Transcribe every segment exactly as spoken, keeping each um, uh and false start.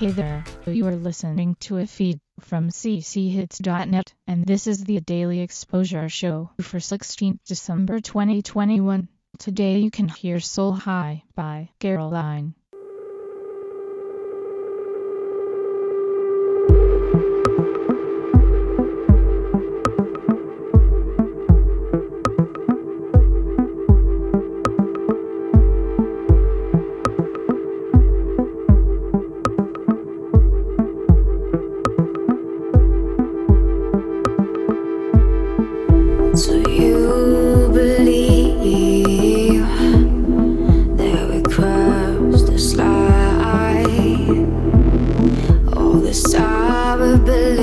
Hey there, you are listening to a feed from c c hits dot net, and this is the Daily Exposure Show for sixteenth December twenty twenty-one. Today you can hear So High by Caroline. So you believe that we crossed this line? All this time we've been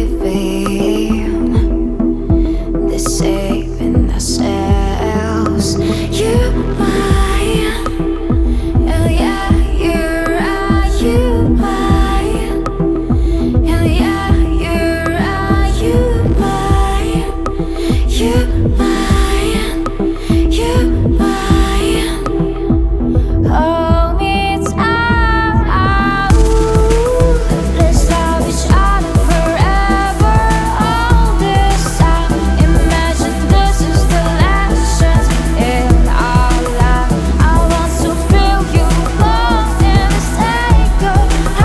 living, deceiving ourselves. You mine, and yeah, you're right, you mine, and yeah, you're right, you mine. You mine, you mine. Hold me tight. Let's love each other forever. All this time, imagine this is the last chance in our life. I want to feel you more than this tango.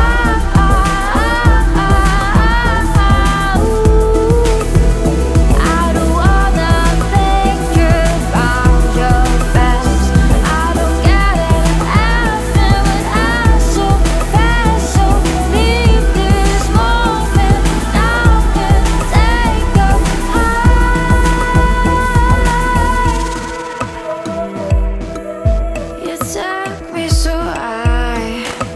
I don't wanna think about your best. I don't get it, everything but I'm so bad. So leave this moment now and take a high. You took me so high.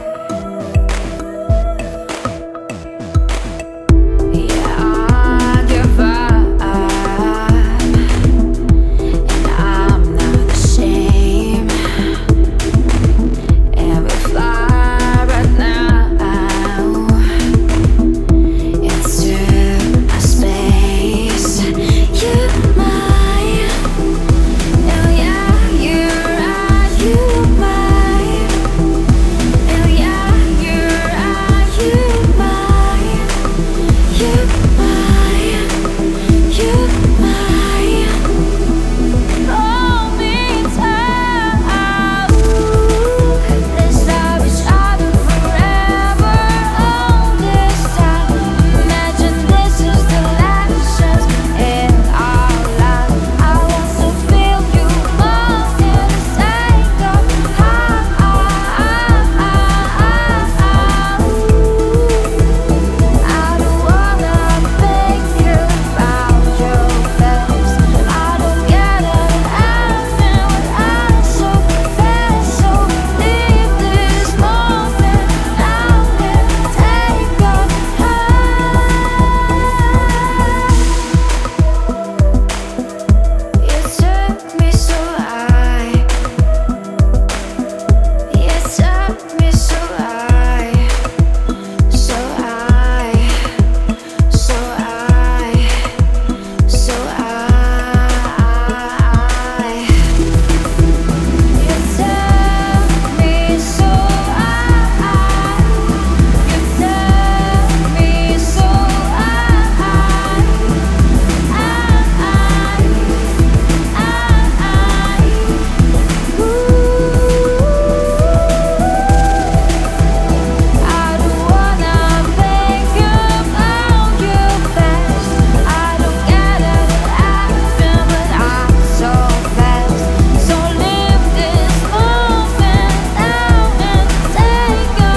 Yeah, I give up, and I'm not ashamed. And we fly right now into a space. You mine, oh yeah, you're right, you mine, oh yeah, you're right, you mine. You mine, you mine. Hold me tight. Let's love each other forever. All this time, imagine this is the last chance in our life. I want to feel you more than a tango. I don't wanna think about your best. I don't get it, everything but I'm so bad. So leave this moment now and take a high. You took me so high. You took me so high. So high, so high, so high. You took me so high. You took me so I don't wanna think about your best. I don't get it, everything but I'm so fast. So leave this moment now and take a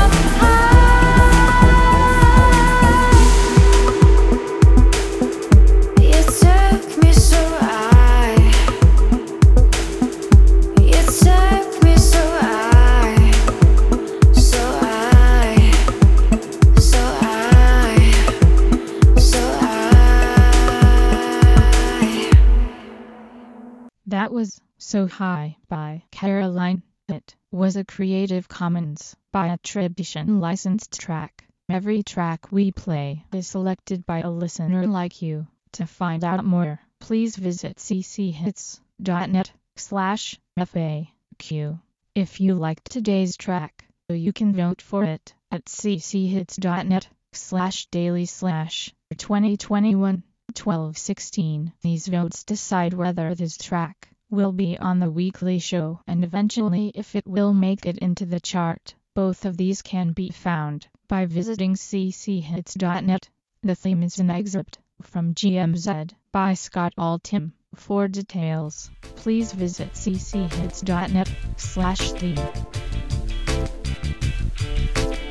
high. You took me so high. You took me so high. So high, so high, so high. That was So High by Caroline. It was a Creative Commons by attribution licensed track. Every track we play is selected by a listener like you. To find out more, please visit c c hits dot net slash F A Q. If you liked today's track, you can vote for it at cchits.net slash daily slash twenty twenty-one twelve sixteen. These votes decide whether this track will be on the weekly show and eventually if it will make it into the chart. Both of these can be found by visiting cchits.net. The theme is an excerpt from G M Z by Scott Altham. For details, please visit cchits.net slash theme.